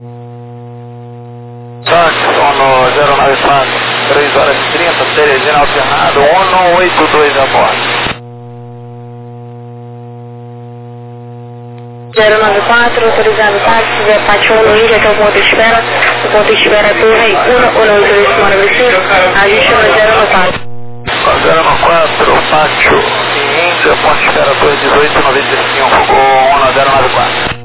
Sono 094, 3 horas e 30, Teresina alternado, 182 a bordo. 094, autorizado táxi, Apache 1 Índia, que é o ponto de espera. O ponto de espera é Torre 182, Mora Vicino, ajuste no 094. 094, Apache Índia, ponto de espera Torre 1895, 1094.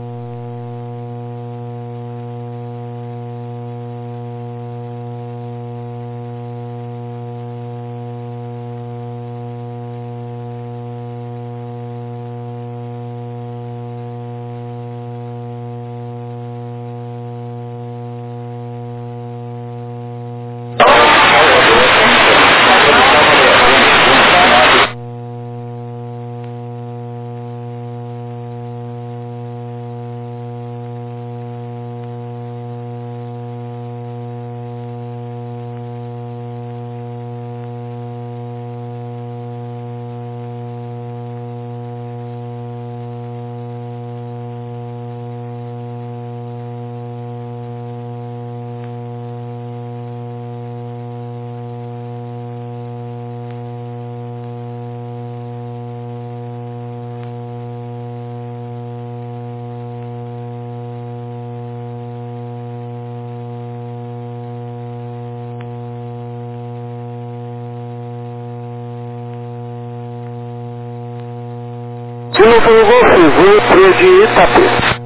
Sino foi o voo de Itapi.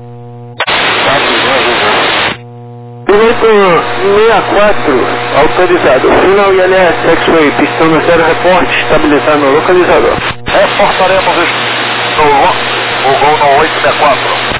Piloto 64, autorizado. Final ILS, X-Ray, pistão no 0, reporte, estabilizar no localizador. Reportaremos o voo no 864.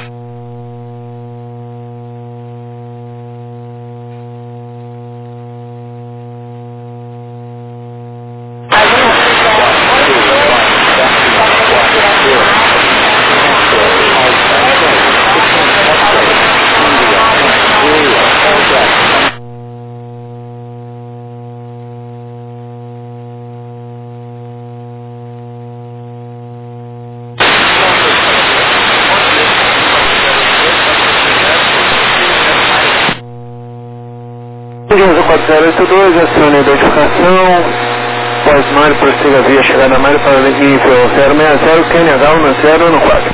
Engenheiro 4082, acione a identificação. Pós-mar, prossiga via chegada mar para o nível 060, QNH 10 no quadro.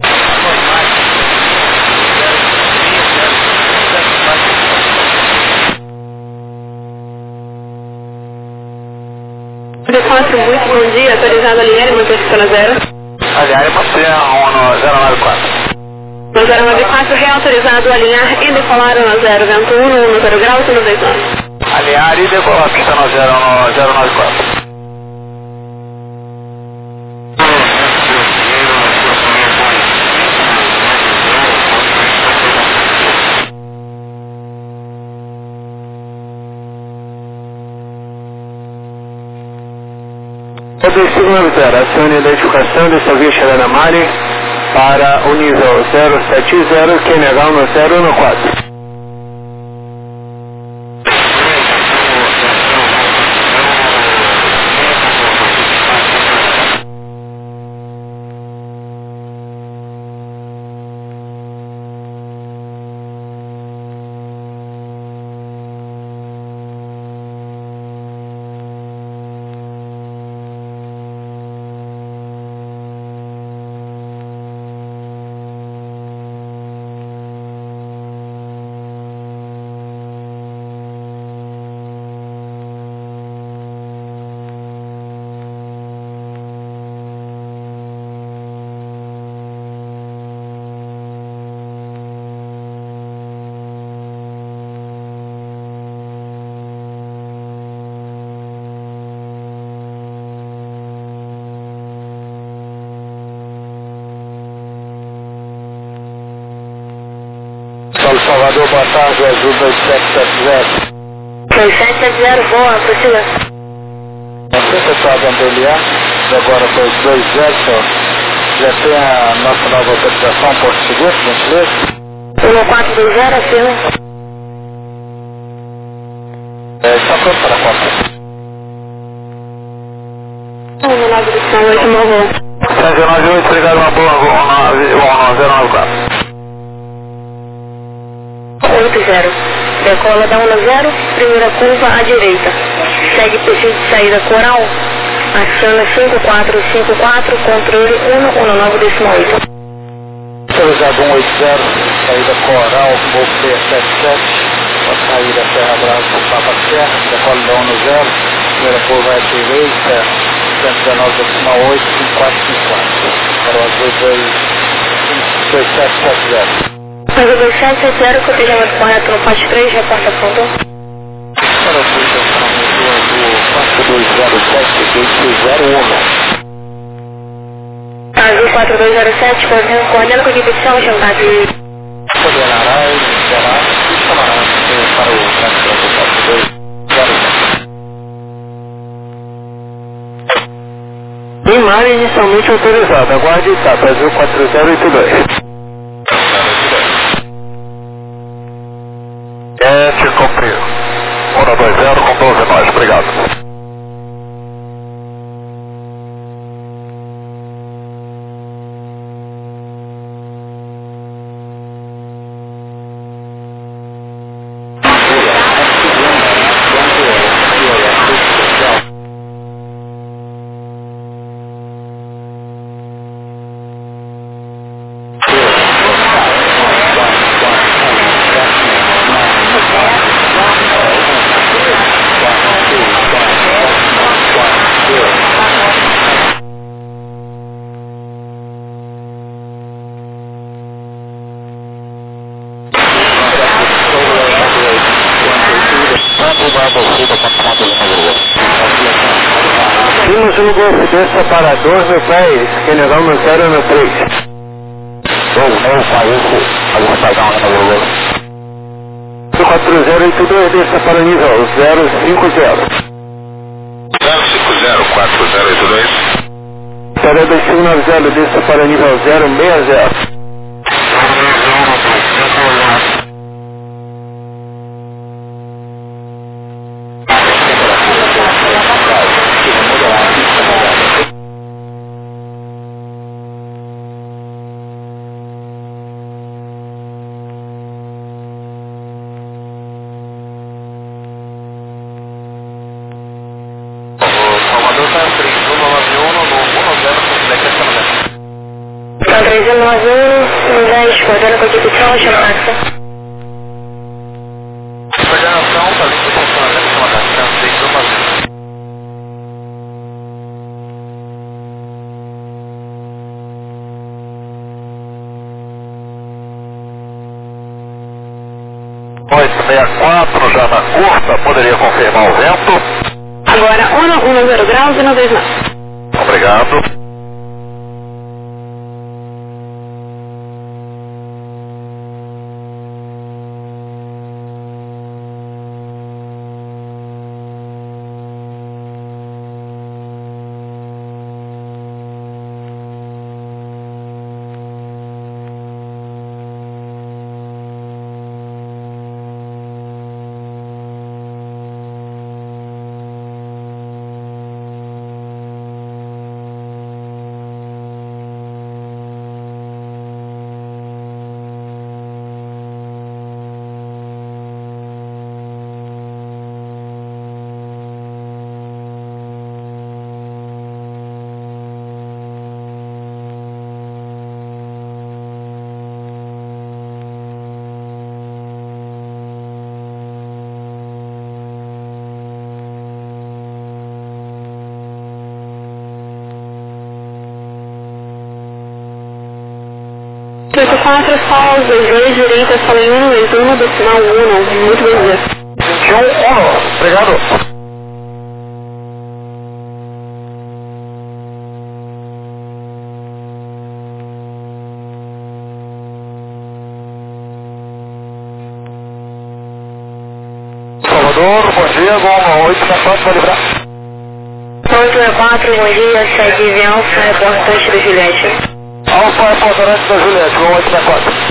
D4, muito bom dia, autorizado a linha, manter-se pela 0. Aliás, manter no 094. No 094, reautorizado a alinhar e decolar no 0, vento 1, 0 graus e no 2 anos. Alinhar e decolar, pista no 094. Sigma acione a identificação dessa via chegada Mari para o nível 070, QNH 10 no quadro. Salvador, boa tarde, ajuda 2770. 2770, boa, prossiga. Secretário Andeliar, agora foi 20, já tem a nossa nova autorização portuguesa, gentileza? 1420, acima. Está pronto para a conta. 1908, meu voo. 798, obrigado, uma boa, 094. 180. Decola da 10, primeira curva à direita. Segue perfil de saída Coral. Aciona 5454, controle 119,8. Autorizado 180, saída Coral, voo P77, a saída Serra Brava por Papa Serra, decola da 10, primeira curva à direita, 119,8, 5454. Para o azul 2770. Azul 2770, cotejamento correto no parte 3, reporta ponto. Para o azul 4207, gate 01. Azul 4207, coordenando com a equipe de chão, chamado de... Coordenará e será e chamará para o transporte 4207. Imagem inicialmente autorizada. Aguarde etapa Azul 4082. Te cumpriu. 120 com 12 nós, obrigado. Vimos no Golfo separador no pés, General no 0 no 3. Vou pagar uma número 4082, desça para o nível 050. 0504082. Para 2590, desça para o nível 060. Então, 391, 10, coordenando com a equipe de chão, chamado. Coordenação, tá vindo funcionando, chamada 391. Oito 64, já na curta, poderia confirmar o vento? Agora, 10 graus e 92 nós. Obrigado. Oito 4, sol, 22, direita, sol em 1, decimal 1, muito bem dia. 21, 1, obrigado. Salvador, bom dia, Goma 864, vai livrar. 864, bom dia, segue de Alfa, reportante da Juliette. Alfa, reportante da Juliette, Goma 864.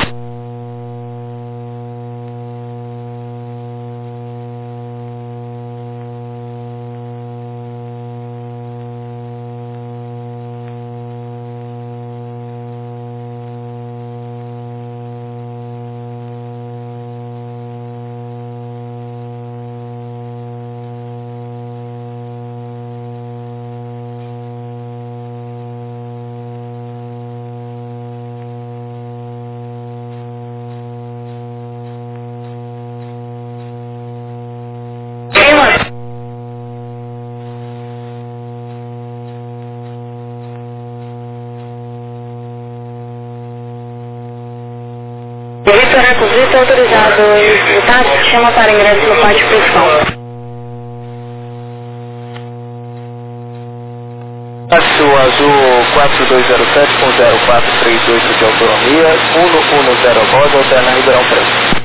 Vitor Vitor, autorizado o táxi, chama para ingresso no pátio principal. Táxi azul 4207 com 0438 de autonomia, 110 voz, alterna Ribeirão Preto.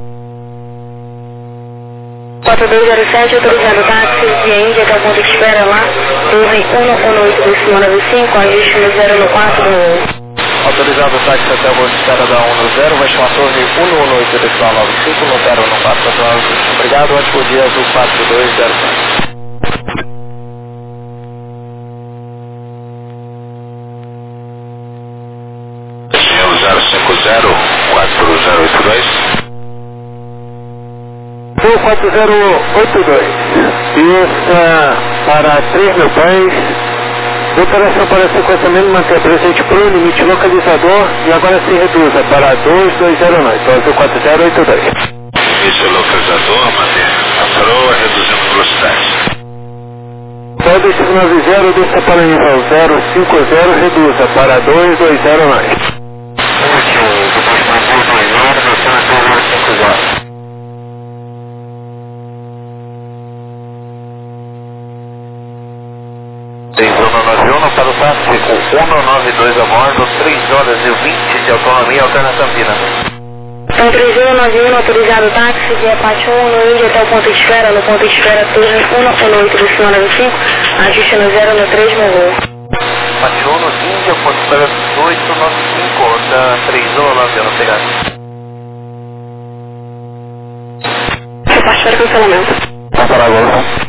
4207, autorizado o táxi via Índia até o ponto de espera lá, torre 118 do Cima 95, ajuste no 014 do Autorizado o táxi até o voo de espera da 110, vai chamar a torre 118 decimal 95, no 014. Obrigado, ótimo dia, azul 4207. Sul 4082, pista para 3.000 pés, operação para 50 mil, manter presente para o limite localizador e agora se reduza para 2209, então Sul 4082. Limite localizador, manter a proa, reduzindo velocidade. Pode 590, desça para o nível 050, reduza para 2209. Para o táxi com 192 a bordo, 3 horas e 20 de autonomia, alterna Campinas. Então 3191, autorizado o táxi via pátio 1 no Índia até o ponto de espera, no ponto de espera torre 118 do Cima 95, ajuste no 013 no voo. Pátio 1 no Índia, ponto de espera 1895, da 3191, obrigado. Essa parte para cancelamento. Vamos para agora.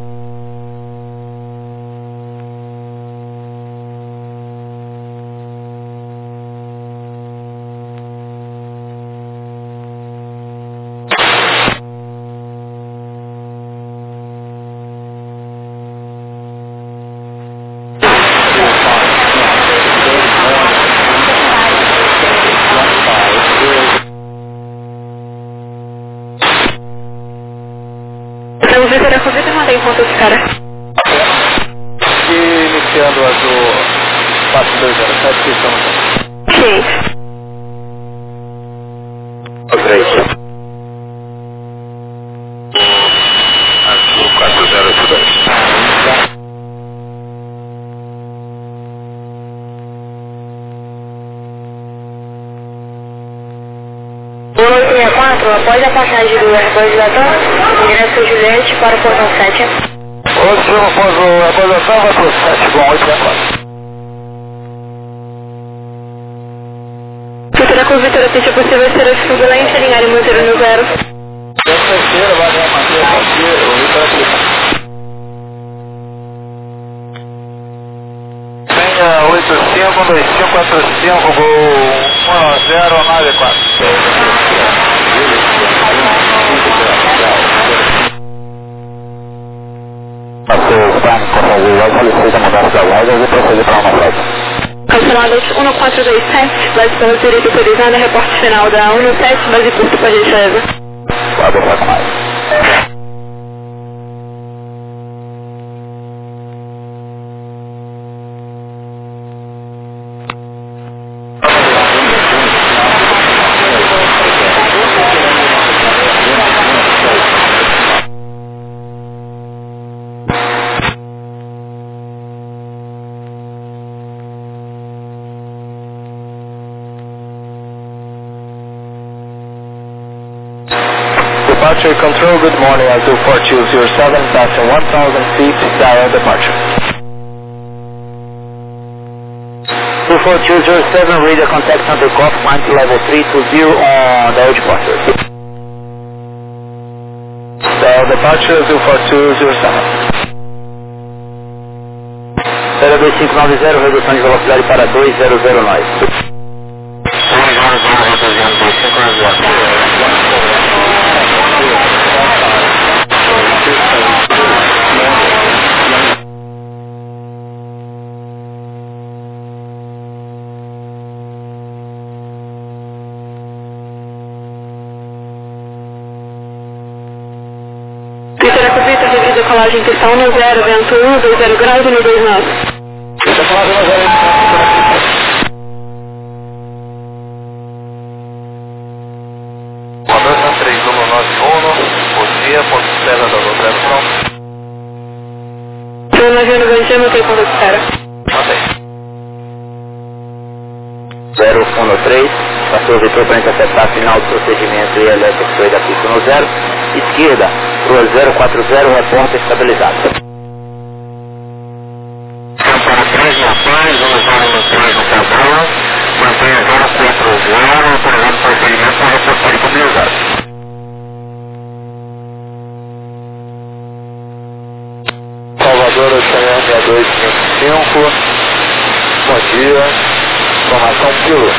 Iniciando o azul 4207, que estamos. Sim. Azul 4082. 1864, após a passagem do Airbus da TAM, ingresso Juliette para o portão 7. Ótimo, após a salva para o 7 com 864. Futura com Vitor, se possível ser a turbulência, alinhar em motor no 0. Terceira, vai manter o Vitor aqui. Venha 852545, gol 1094. Passou o time com a Google, solicita a mudança da vaga e proceder para uma frota. Cancelados 1427, base pela direita autorizada, reporte final da 17, base curta para reserva. Pode deixar com mais. Departure control, good morning, Azul 4207, passing 1000 feet, dial departure. 4207, radio contact on takeoff, climb to level 320 on dial departure. Dial departure, Azul 4207. 02590, redução de velocidade para 2009. 200, decolagem pista 10, vento 1, 20 graus e no 29. bom dia, ponto de espera da 0 pronto. Seu navio no Banjê, não tem ponto de espera. Mantém. 013, passou o vetor para interceptar final do procedimento e elétrico foi da pista no 0, esquerda, rua 040, reporta estabilizado. Para 3 na paz, vamos dar uma 3 no padrão, mantenha 040, autorizando o procedimento para reportar estabilizado. Salvador, Oceano 6255, bom dia. Informação piloto.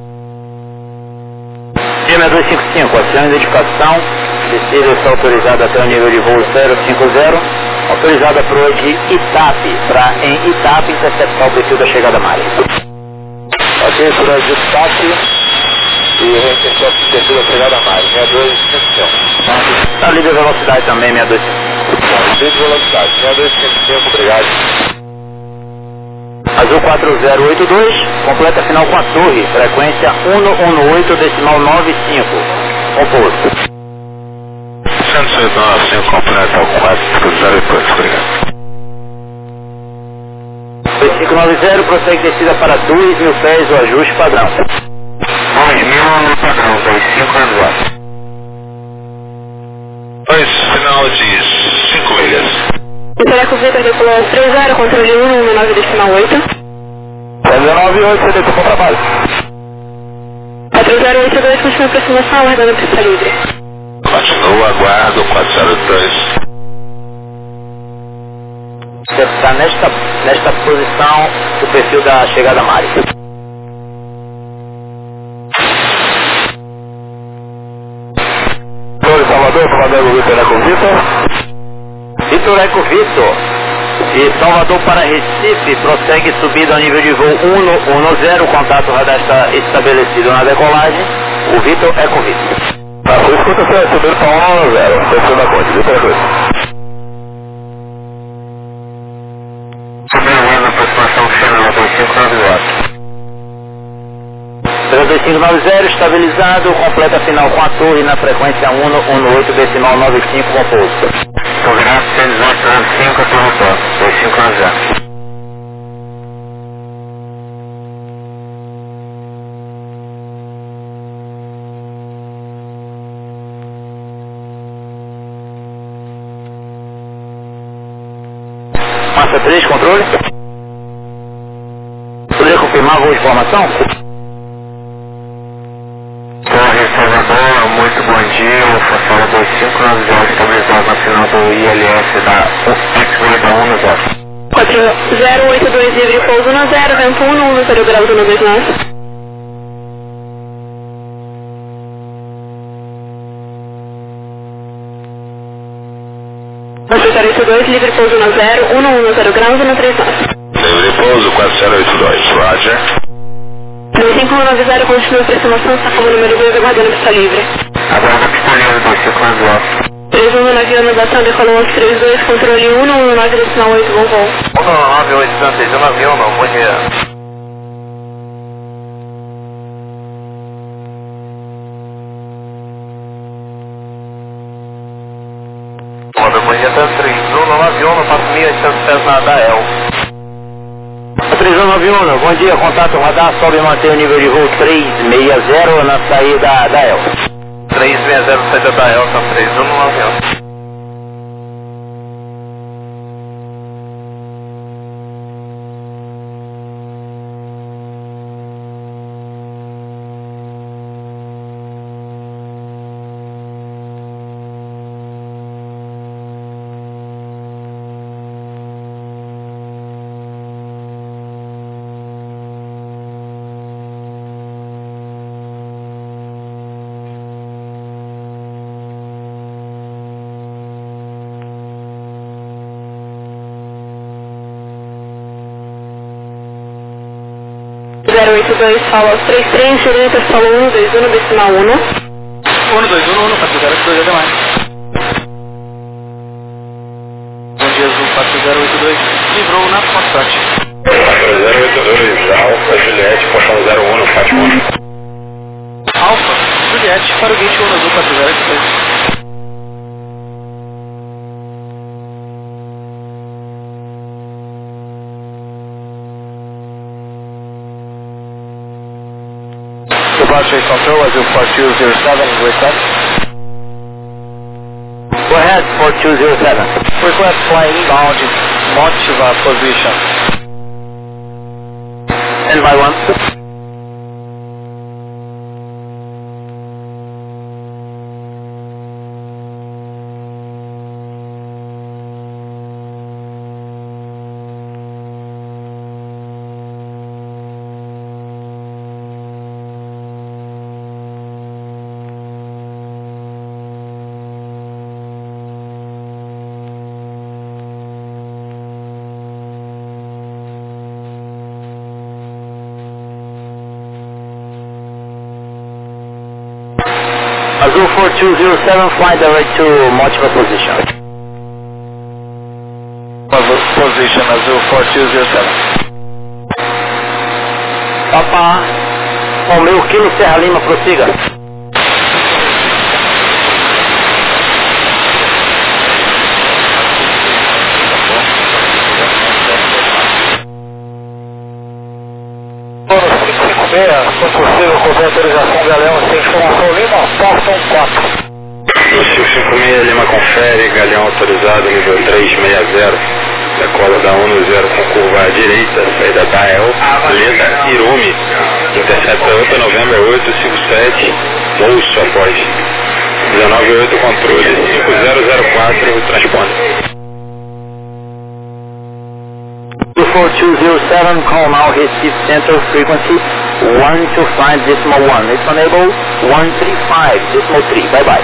Dia 255, ação de identificação, descida está autorizada até o nível de voo 050, autorizada para o de Itape, para em Itape interceptar o perfil da chegada marítima. Ok, por aí de Itape e interceptar o perfil da chegada marítima, 6255. Está livre velocidade também, 6255. Livre velocidade, 6255, obrigado. Azul 4082, completa final com a torre, frequência 118,95, composto. 109, completa ao 402, obrigado. 2590, prossegue descida para 2.000 pés, o ajuste padrão. 2.000 no padrão, 2590. 2, final de 5 milhas. Interaco Vitor decolou 30, controle 119 decimal 8. 098, você deu para trabalho. 4082, continua aproximação, aguardando pista livre. Continua, aguardo, 402. Você está nesta posição do perfil da chegada marítima. Salvador, Vitor Eco Vitor. Vitor Eco Vitor, de Salvador para Recife, prossegue subida ao nível de voo 110, contato radar está estabelecido na decolagem, o Vitor Eco Vitor. Tá, por isso que você subiu para 110, desceu da ponte, Vitor Eco Vitor. Subiu na aproximação final, 2590. 2590, estabilizado, completa final com a torre na frequência 118,95, composto. Programa 118,95, aterrissou, 2590. Massa 3, controle. Poderia confirmar a voo de formação? Torre Salvador, muito bom dia, o Façola 2590 estabilizado na final do ILS da X-Ray da 10. 4082, livre pouso no 0, vento 11, 0 graus 129. Secretário 2, livre pouso no 0, 110 graus 139. Livre pouso, 4082, Roger. 2590, continua a aproximação, está como número 2, aguardando pista livre. Aguarda a pista livre, 2590. 319, anudação, decolou 132, controle 119, decimal 8, bom voo. 198, Santos, 191, bom dia. Bom dia, Santos 3191, passo 1.800 pés na Adael. 3191, bom dia, contato radar, sobe e mantém o nível de voo 360 na saída da El. 360, saída da El, Santos 3191. Fala aos 33, direita, solo 121, decimal 1. 121, 4082, até mais. Bom dia, Azul 4082, livrou na Foxtrot. 4082, Alfa, Juliette, Pochão 01, Fátima 1. Alfa, Juliette, para o gate 1 Azul 4082. Taxi Control, Azul 4207, request. Go ahead, 4207. Request flying inbound, Motiva position. And by 1. Azul 4207, fly direct to Motiva position. Position, Azul 4207. Papa, Romeu Kilo Serra Lima, prossiga. Se possível, com autorização Galeão, sem informação Lima, Boston 4. 556 Lima confere, Galeão autorizado, nível 360, decola da 10 com curva à direita, saída da El, Leda, Irumi, intercepta 8 November 857, bolso após 198 controle, 5004, transponder. 4207, call now Recife Central frequency 125.1. It's enable 135.3. Bye bye.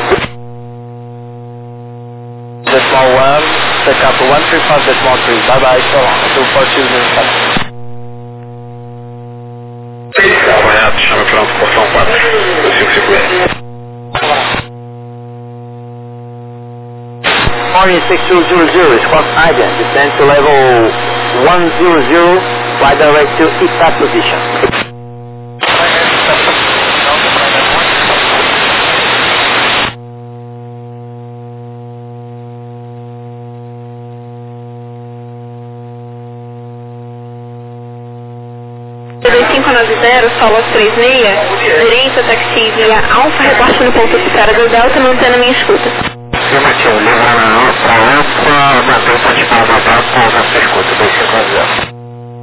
Decimal 1, pick up 135.3. Bye bye, so long. Azul 4207. Acompanhado, chama pronto, portão 4, 556. Morning 6200, squawk Ident, descend to level 100, fly direct to ETA position. Solo 36, direita, taxi via Alfa, reporte no ponto de espera do Delta, mantendo minha escuta. Afirmativo, lembra na Alfa, mantém ponto de espera do Delta, na sua escuta, 250.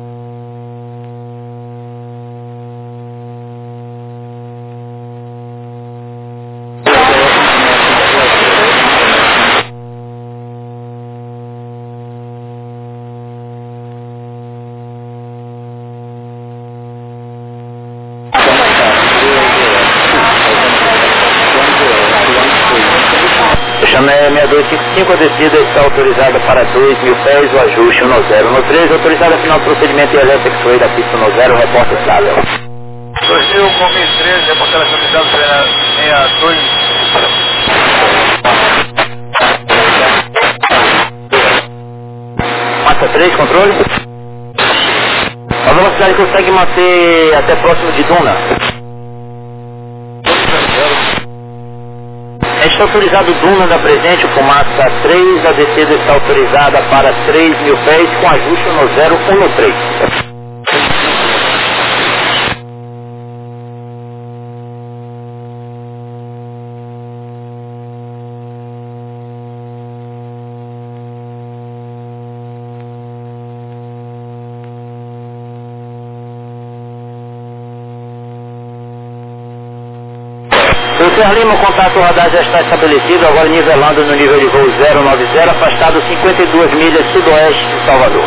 Chamé 6255, a descida está autorizada para 2.000 pés, o ajuste 1013, autorizada final do procedimento ILS X-Ray da pista 10, reporta estável. 2000 com 1013, reportando atualizado para 62. Massa 3, controle. A velocidade consegue manter até próximo de Duna. Está autorizado Duna da presente, fumaça 3, a descida está autorizada para 3.000 pés, com ajuste no 013. Serra Lima, o contato radar já está estabelecido, agora nivelando no nível de voo 090, afastado 52 milhas sudoeste de Salvador.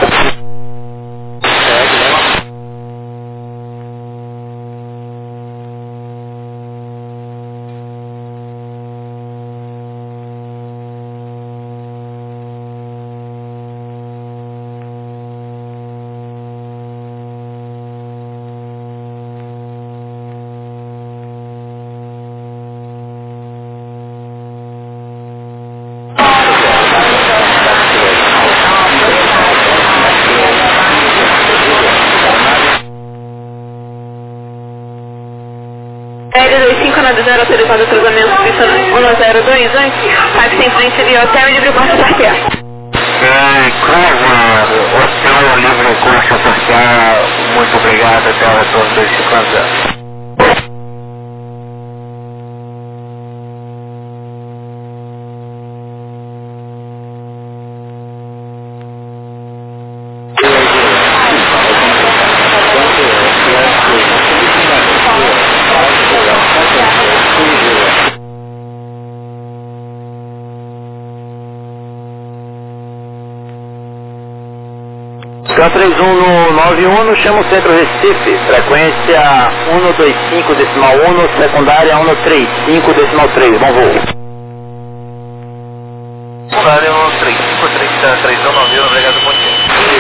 Autorizado o cruzamento pista 1022, táxi em frente de hotel e livre curso parquear. Curva, hotel, livre curso parquear, muito obrigado, até o retorno 250. K31 no 91, chama o centro Recife, frequência 125.1, secundária 135.3, bom voo. Secundária 135.3, obrigado, bom dia.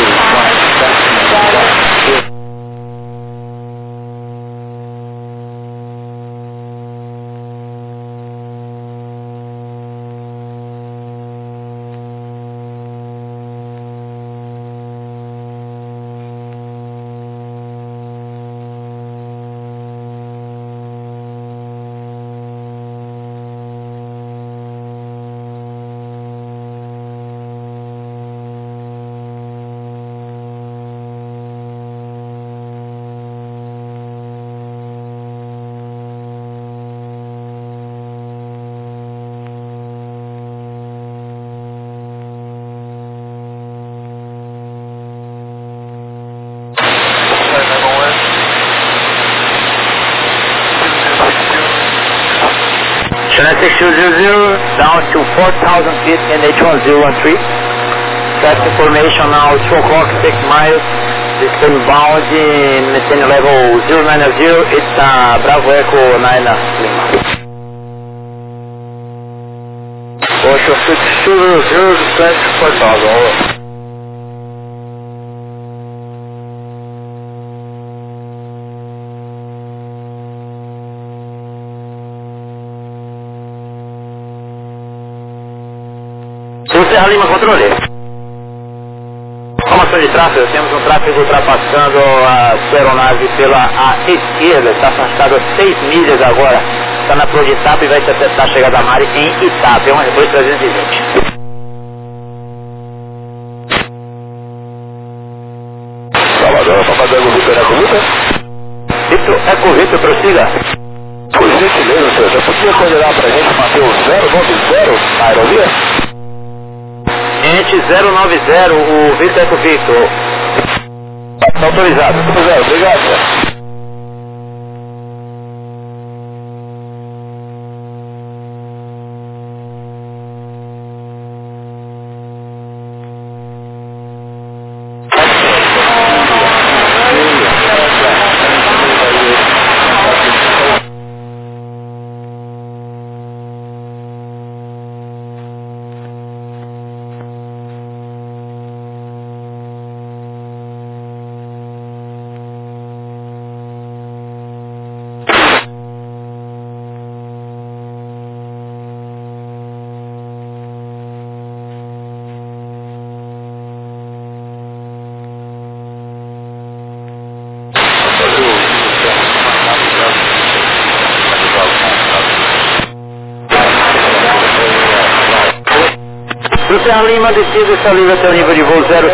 China 6200 down to 4,000 feet in H1013. Traffic information now 2 o'clock, 6 miles. Descend bound in maintain level 090. It's Bravo Echo 9 Lima. Osho 6200, descend 4,000. Serra Lima, controle. Informação de tráfego, temos um tráfego ultrapassando a sua aeronave pela esquerda, está afastado a 6 milhas agora, está na Flor de Itapa e vai tentar a chegada da Mari em Itapa, é um R2 320. Salvador, Papadango, Vitor Eco-Vitor. Vitor Eco-Vitor, prossiga. Por gentileza, senhor, já podia coordenar para a gente manter o 090 na aerovia? Gente 090, o Vitor Eco-Vitor. Está autorizado. Obrigado, senhor. Pro Serra Lima, descida está livre até o nível de voo 050.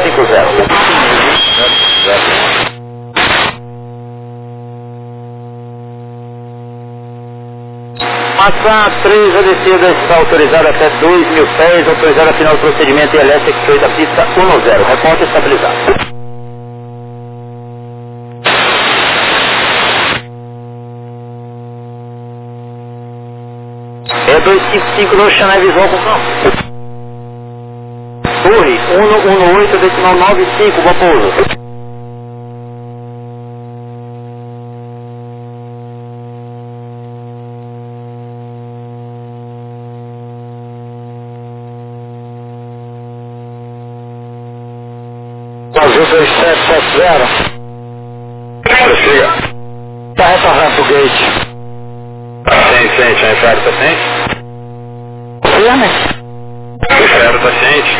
Massa 3, a descida está autorizada até 2.000 pés, autorizada final do procedimento ILS X-Ray da pista 10, reporte estabilizado. É 255 no Chanel Visual com campo. Torre 118.95, bom pouso. Azul 2770. Prossiga. Está retornando pro gate. Ciente, a inferno tá ciente? Firme? O inferno tá ciente?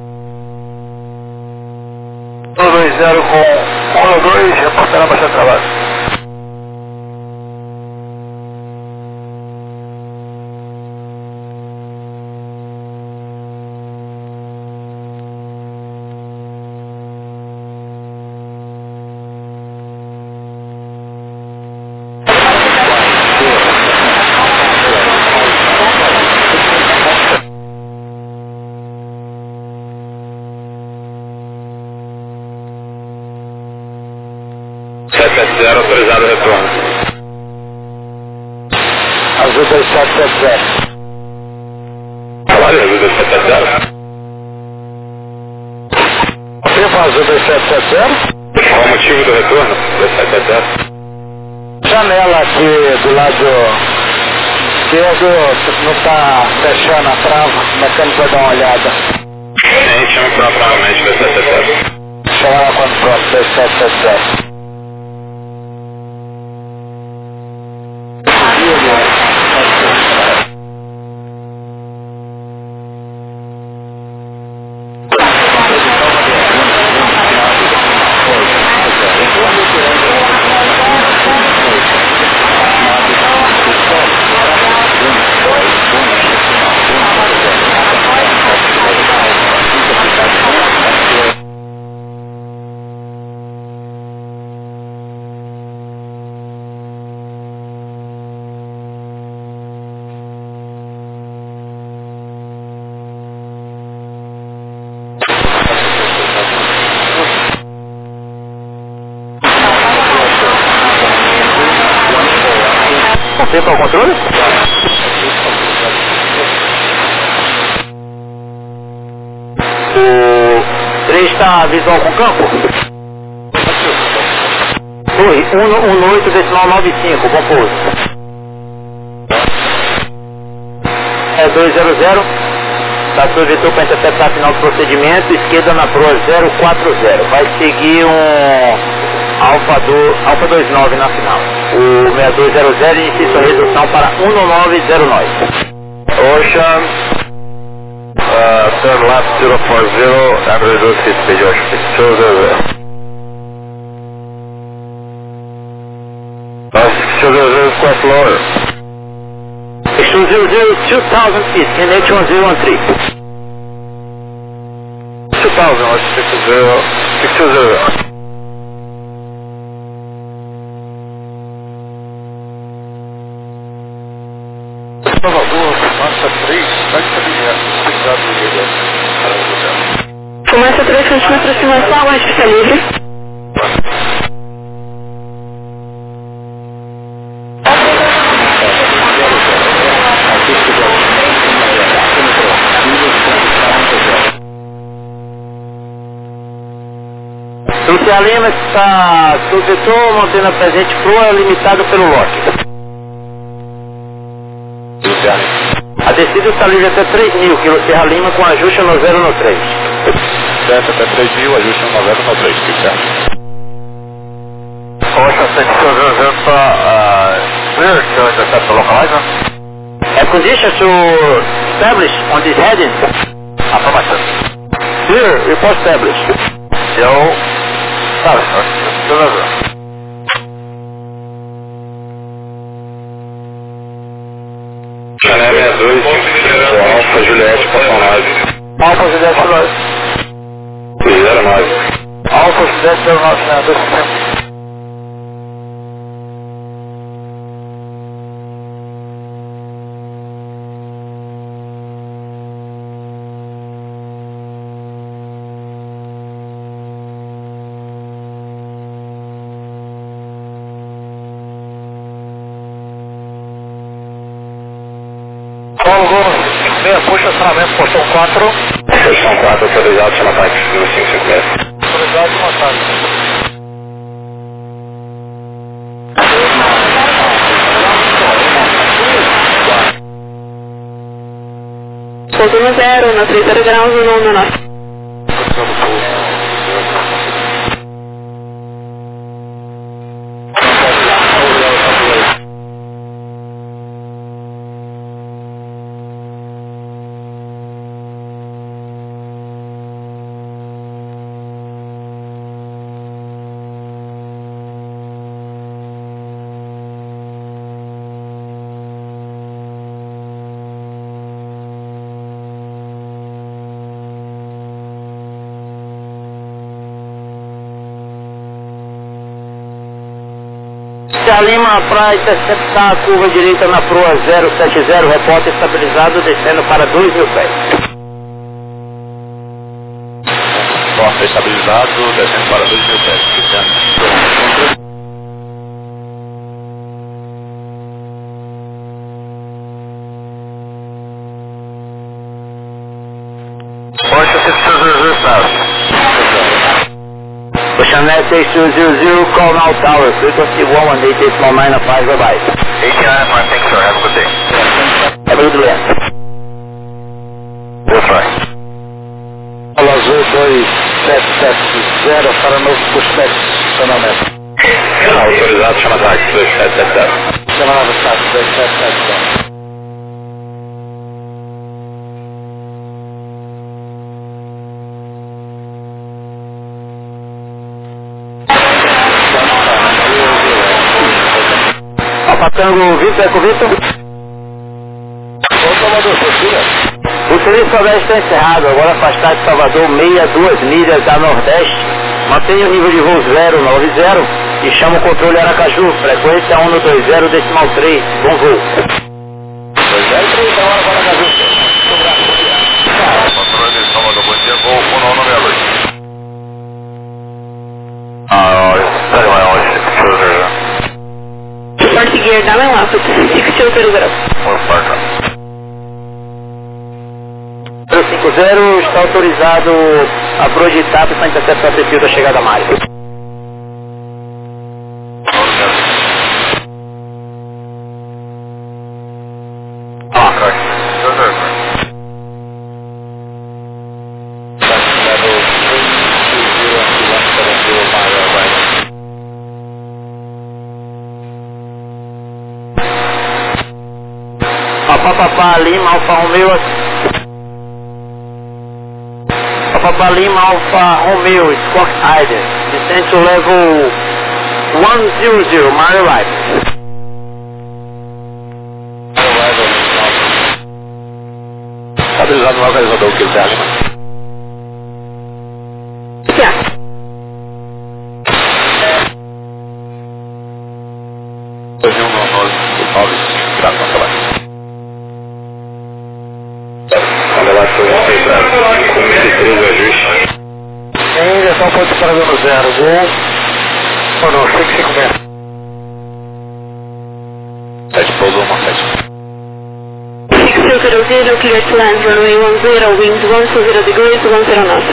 120 com 112, reportando a baixa trabalho. Autorizado o retorno. Azul 2770. Trabalho, Azul 2770. faz o 2770? Qual o motivo do retorno? 2770. Janela aqui do lado esquerdo não está fechando a trava, o mecânico vai dar uma olhada. Sim, chama propriamente 2770. Chama lá quando pronto, 2770. Tem para o controle? O 3 está visual com campo? Oi, 118 decimal 95, compouso. É 200, está sujeito para interceptar final do procedimento, esquerda na proa 040, vai seguir um Alfa 29 na final. O 6200 inicia sua redução para 1909. Ocean, turn left 040 and reduce his speed, Ocean 6200. 6200 is quite lower. 6200, 2000 feet, in H1013. 2000, Ocean 620. Salvador, Fumaça 3, vai estabilizado o líder. Fumaça 3, continua aproximação, agora fica livre. Lucia Lima está sujetou, mantendo a presente proa limitado pelo lote. A descida está livre até 3.000 km Serra Lima com ajuste no 0 no 3. Desce até 3.000, ajuste no 0 no 3, fica certo. Ocean 6200 clear to intercept the localizer. A condition to establish on this heading. Affirmative. Clear, report established. Yo, sorry, Ocean 6200. Chanel 62, Alfa Juliette, Passionage. Alfa Juliette 09. Alfa Juliette 09, Paulo Gomes, meia puxa, acionamento, portão 4. Portão 4, autorizado, chama ataque, no 556. Autorizado, chama ataque. Pouso no 0, na 30 graus, no 19. Serra Lima para interceptar a curva direita na proa 070, repórter estabilizado, descendo para 2.000 pés. Porta estabilizado, descendo para 2.000 pés. Porsche 600 registrado. Channel 6200, call now tower, frequency 118.995, bye-bye. 89, thanks sir, have a good day. Have a good day. That's right. Paulo Azul 2770 para novo estacionamento. Autorizado, chama táxi 2770. Chama novo táxi 2770. Patango Vitor, com Vitor. Ô Salvador, procura. O serviço Sudeste está encerrado, agora afastado de Salvador, 62 milhas a nordeste. Mantenha o nível de voo 090 e chama o controle Aracaju, frequência 120.3, bom voo. 203 da hora para Aracaju. Controle de Salvador, bom dia, voo 192. Very well, Report gear down and left, 6200. 050 está autorizado a proa de TAP para interceptar o perfil da chegada à Mário. Papapá Lima Alfa Romeo. Papapá Lima Alfa Romeo, Squawk Rider. Descend to level 100, Mario Right. Estabilizado no localizador que ele tem ali. Yeah. Em direção ao ponto para 0, gol. Ou não, 556. 7 pouso 17. 6200, clear to land, runway 10, winds 120 degrees, 10 knots.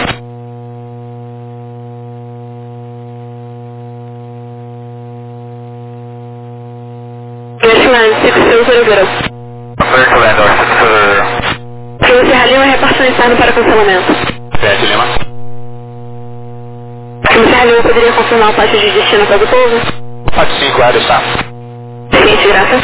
Clear to land, 6200. Clear to land, 600. Serra Lima, repartição externa para cancelamento. 7 Lima. Serra Lima, poderia confirmar a parte de destino para o povo? 45, área está. Seguinte, graças.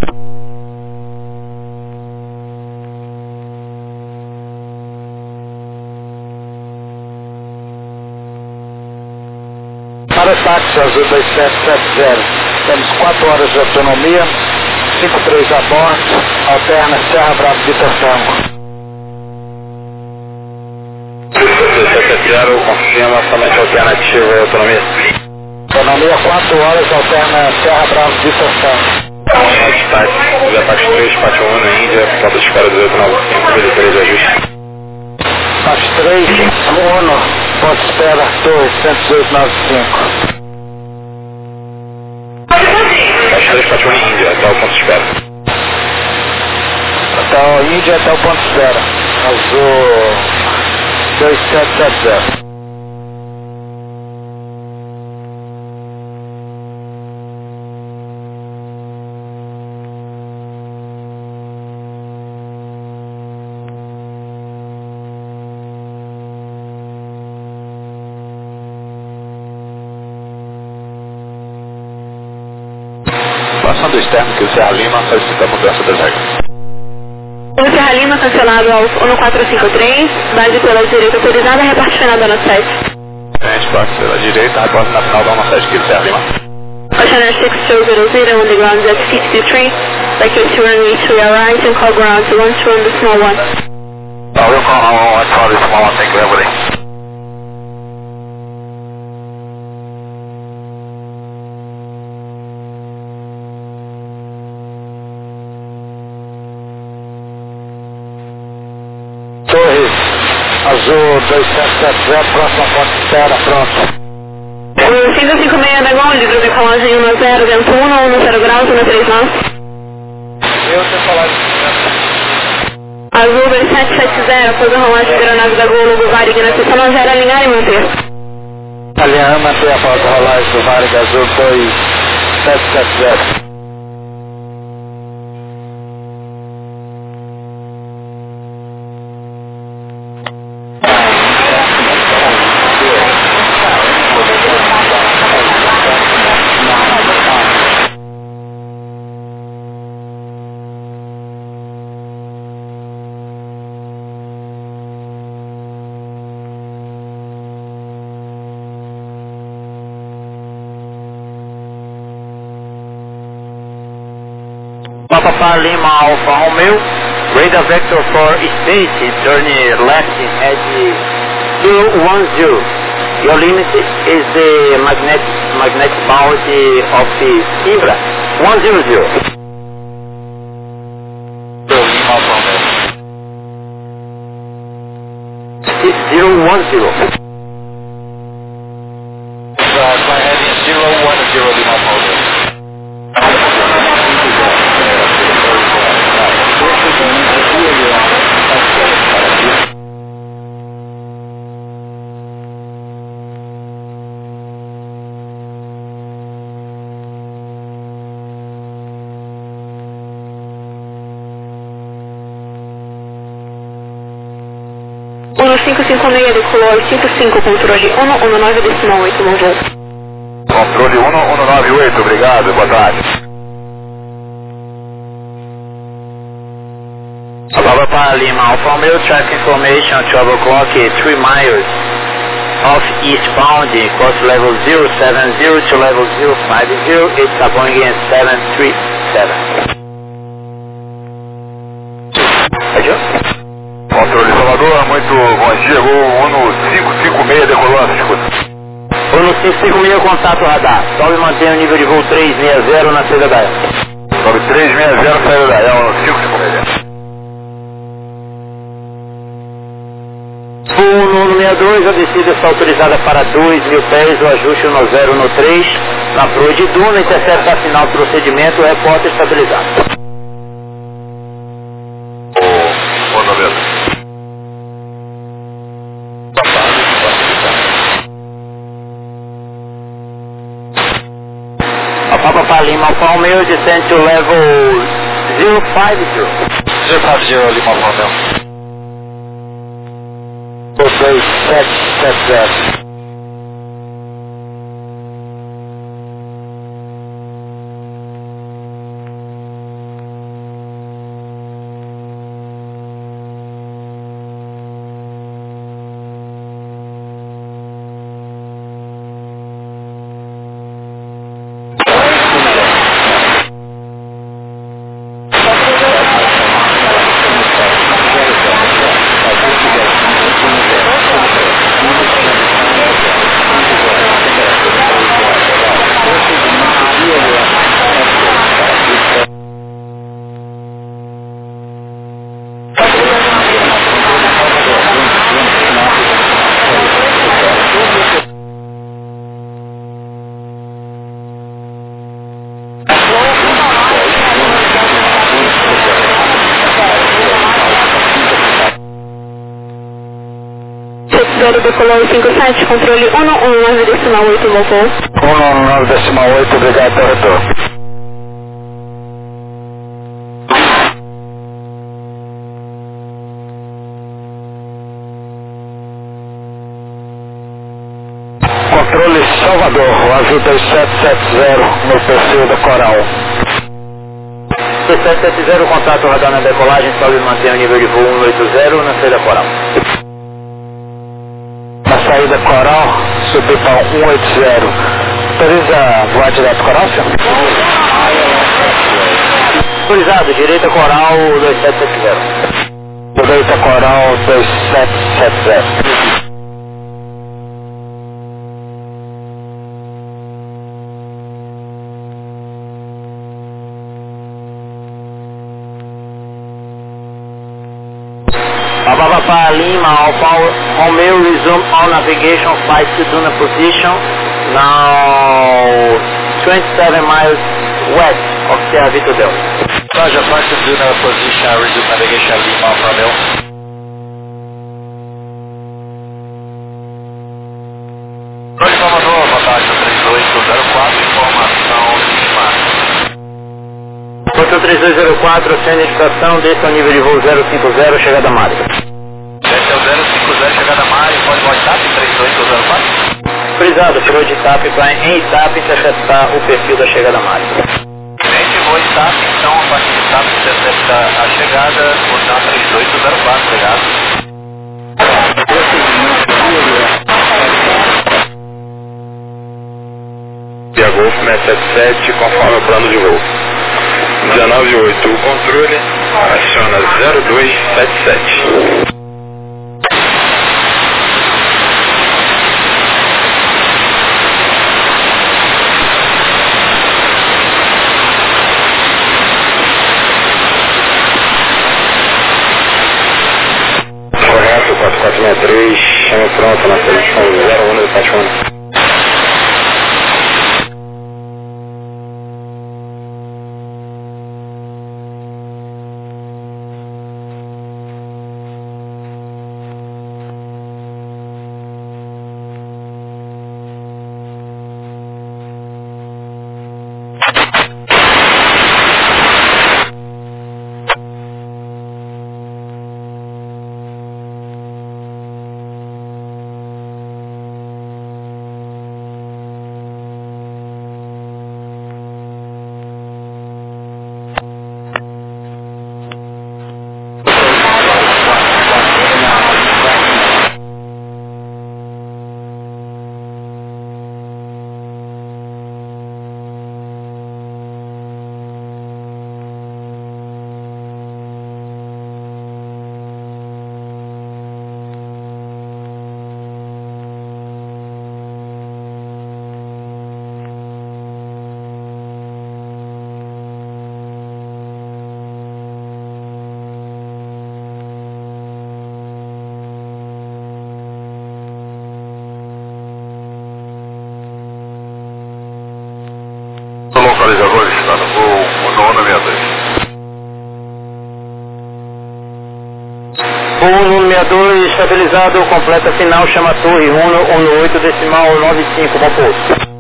Para táxi Azul 2770, temos 4 horas de autonomia, 53 a bordo, alterna Serra Bravo de Itaçango. 770, confirma somente alternativa e autonomia. Autonomia 4 horas, alterna Serra Bravo de Itaçango. Destaque, Zé Pax 3, Pátio 1 na Índia, falta de espera 1895, vida 3 ajuste. Pax 3, 1, ponto de espera 20895. Pax 3, Pátio 1 em Índia, até o ponto de espera. Então, Índia até o ponto de espera. Azul 2770. Passando externo que o Serra Lima solicita a mudança das regras. O Serra Lima cancelado aos 1453, base pela direita autorizada, repartição na 7. Frente, base pela direita, reporte na final da 17 que o Serra Lima. Ocean 6200 on the ground at 53, like your runway to your right and call ground to 1 to the small one. We'll call on 1 for the small one, thank you everybody. Torres, Azul 2770, próxima ponte de espera, pronto. O 556 da Gol, livre de colagem 10, vento 1, 10 graus, 13 nós. Eu tenho falado Azul 2770, após a rolagem de aeronave da Gol, logo Varig na seção 0, alinhar e manter. Alinhando, manter a pauta rolagem do Vargas Azul 2770. Papa Lima Alfa Romeo, radar vector for state, turning left at 010. Your limit is the magnetic boundary of the Ibra, 100. Lima Alfa Romeo. 010. Go ahead in 010 Lima Alfa Romeo. 1556 decolou 55, controle 119,8, bom voo. Controle 1198, obrigado, boa tarde. Papa Lima Alfa Romeo, traffic information, 12 o'clock, 3 miles off eastbound, course level 070 to level 050, it's a Boeing 737. Controle Salvador, muito bom dia, voo 1556 decolou, escuta. Uno 556, contato radar, sobe e mantém o nível de voo 360 na saída da EL. Sobe 360, saída da EL, 556. Voo no 62, a descida está autorizada para 2.000 pés, o ajuste no 0 no 3, na proa de Duna, intercepta final do procedimento, repórter estabilizado. Papa Lima Alfa Romeo, descend to level 050. 050 Lima Alfa Romeo. 2770. Decolou 57, controle 119,8, voltou. 119,8, obrigado pelo retorno. Controle Salvador, o azul 2770 no perfil da Coral. 2770, contato radar na decolagem, sobe e mantém o nível de voo 180 na saída Coral. Na saída Coral, subir para 180. Autoriza voar direto Coral, senhor? Autorizado, direita Coral 2770. Direita Coral 2770. Papa Lima Alfa Romeo, resume all navigation, flight to Duna position, now 27 miles west of Sierra Vito Delta. Roger, flight to Duna position, resume navigation, Lima Alfa Romeo. Roger, 204, sem identificação, desce ao nível de voo 050, chegada Mário. Desce ao 050, chegada Mário, pode voar TAP 38204? Frisado, tirou de TAP, vai em TAP interceptar o perfil da chegada Mário. Gente, voo TAP, então a partir de TAP intercepta a chegada, portão 38204, obrigado. Via Golf 677, conforme o plano de voo. 19.8, o controle aciona 0277. Correto, 4463, chama pronto na seleção 0171. Localizador está no voo 1962. Voo 162, estabilizado, completa final, chama torre 118, decimal 95, bom pouso.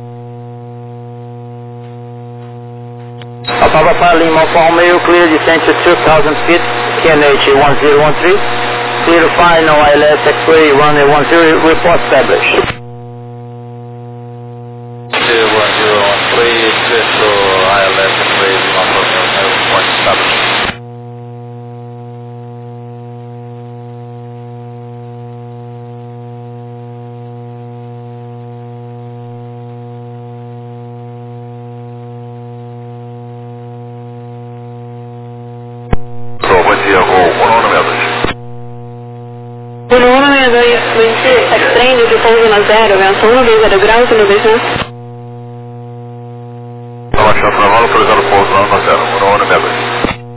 Apava para Lima, Alfa Romeo, clear descent to 2,000 feet, QNH 1013, clear final ILS X-ray runway 10, report established. 1013, ILS X-ray, Alfa Romeo, report established. Bom dia, voo 192. 162, Fluente, X-Train, de pouso na 0, aviação 120 graus, 120. Abaixando para mão, autorizando o pouso na 0, 192.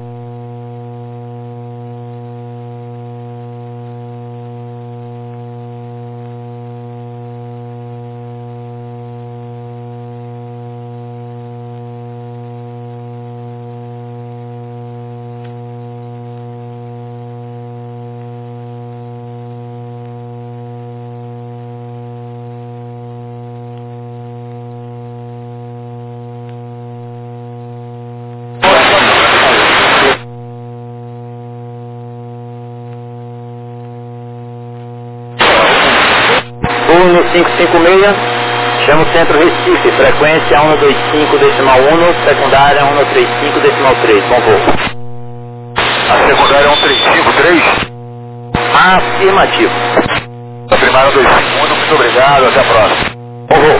Turno 556, chama o centro Recife, frequência 125 decimal 1, secundária 135 decimal 3, bom voo. A secundária é 1353. Afirmativo. A primária 251, muito obrigado, até a próxima. Bom voo.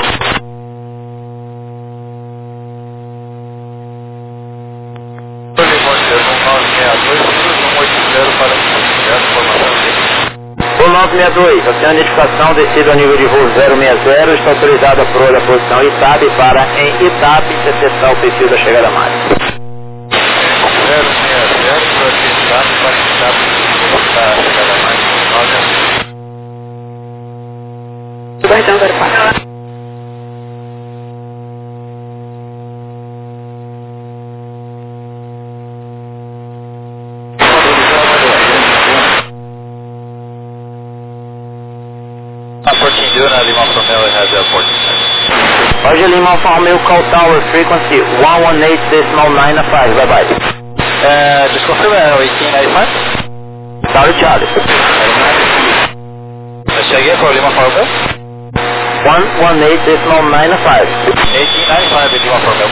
O 962, a sua identificação descida ao nível de voo 060, está autorizada por a posição ITAB para em ITAB interceptar o perfil da chegada máxima. 060, ITAB para ITAB interceptar a chegada máxima. Guardão 04. Approaching Duna, Lima Romeo has airport. Roger Lima Alfa Romeo Call Tower Frequency 118.995, bye bye. Just confirm 1895? Tower Charlie. Say again for Lima Alfa Romeo? 118.995. 1895 Lima Alfa Romeo.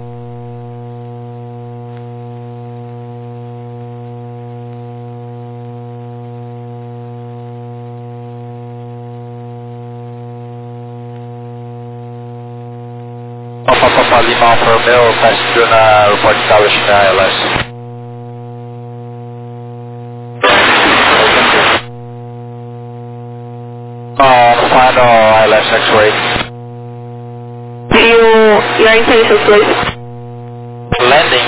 Papa Lima Alfa Romeo, passenger na Airport Tower China LS. Final ILS X-ray. Your intentions, please. Landing.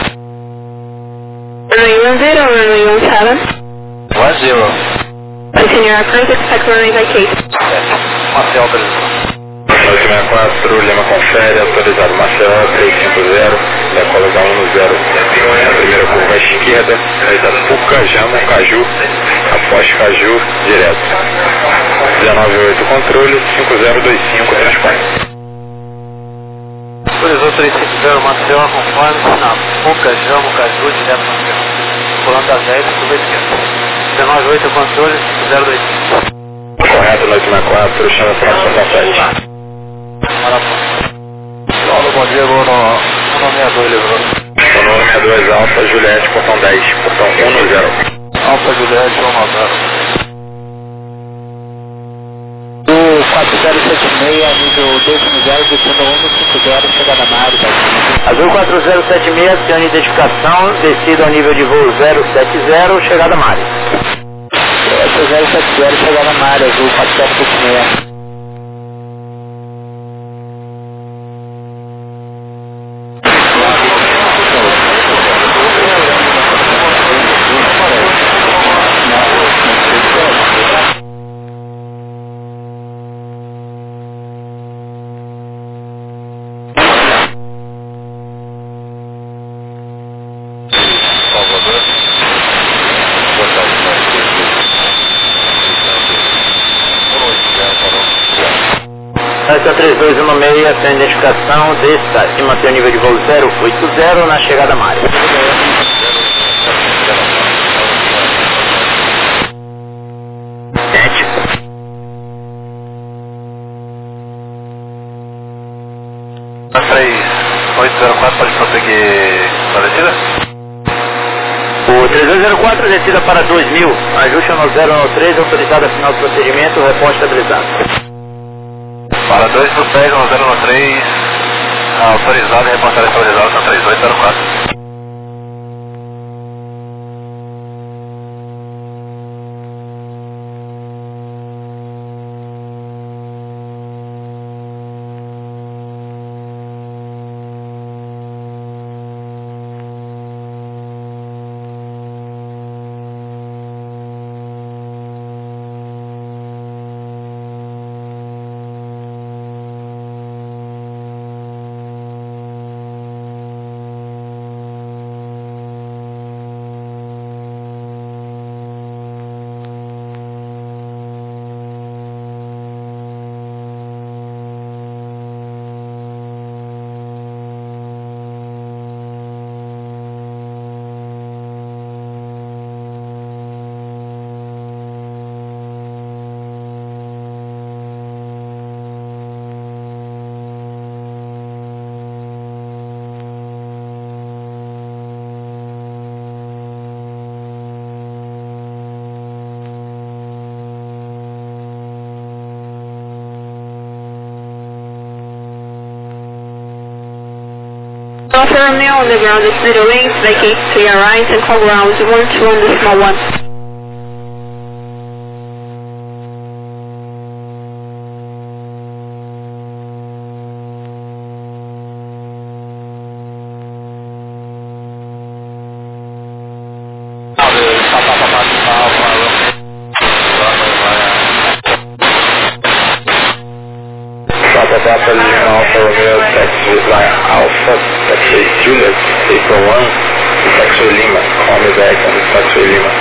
Runway 10 or runway 17? 10. Continue our cruise, expect runway vacate. Marcel, beleza. 864, Lima confere, autorizado Marcel 350, decola da 10, primeira curva à esquerda, saída Puca, Jamo, Caju, após Caju, direto. 198 controle, 5025, transpõe. Autorizou 350, Marcel, conforme, na Puca, Jamo, Caju, direto Marcel. Pulando da 10, curva esquerda. 198 controle, 5025. Correto, 864, chama para a 7. Bom dia, vou no 162, livrou. Sono 162 Alfa Juliette, portão 10, portão 10. Alfa Juliette, 190. O 4076, nível 210, descendo 150, chegada na área. Azul 4076, acione identificação, descida ao nível de voo 070, chegada na área. 070, chegada na área, Azul 4776. Essa 3216, sem identificação, desça e mantém o nível de voo 080 na chegada à área. A 3804 pode prosseguir na descida? O 3204, descida para 2000, ajuste no 093, autorizado a final do procedimento, reposto estabilizado. Para 2 por 10, 1093, autorizado e reportado estabilizado, são 3804. Alfa Romeo on the ground is middle wings, vacate to your right and call ground 121.1. Papa Lima Alfa Romeo, taxi line Alpha, taxi Juliet, April 1, taxi Lima, call me back on taxi Lima.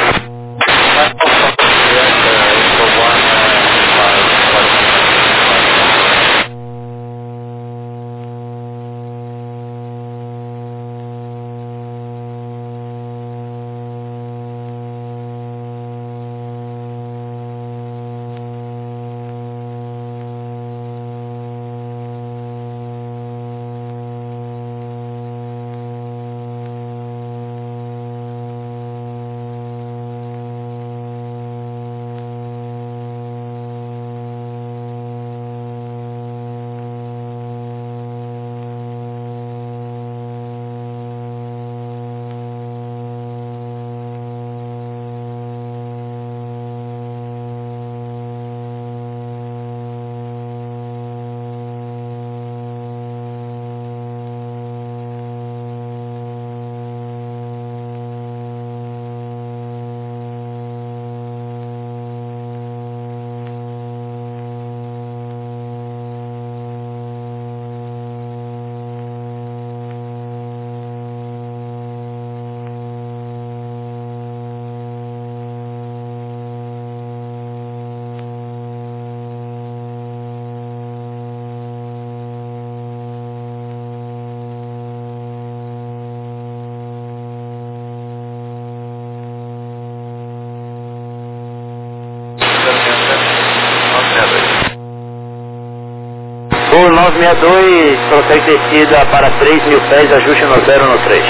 62, prossegue descida para 3.000 pés, ajuste no 0 no 3.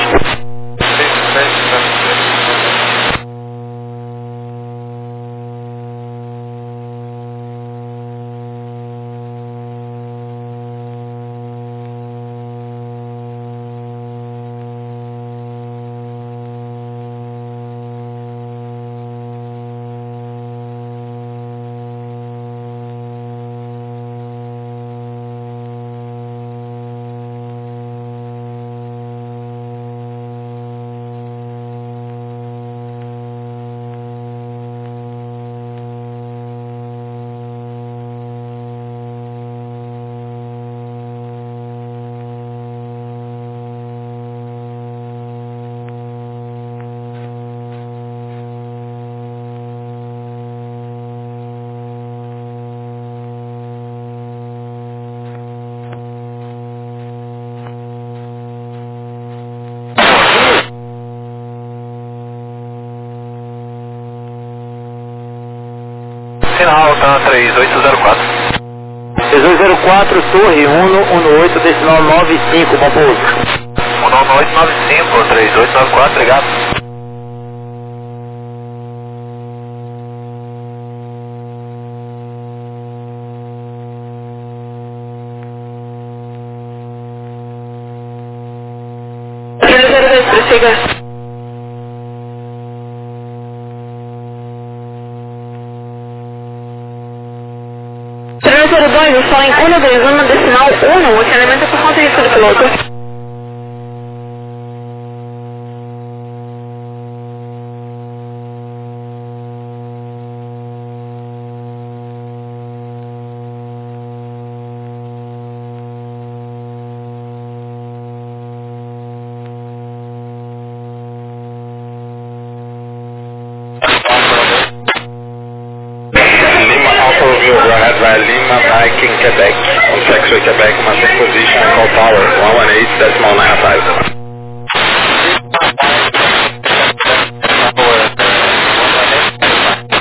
Sinal, tá 3804. 3204, torre 118, decimal 95, bom pouso. 19895, 3894, obrigado. Prossiga. 302, estou em 121, decimal 1, o treinamento por conta disso do piloto. Vai Lima, Mike in Quebec, on taxiway Quebec, maintain position, call power, 118.95.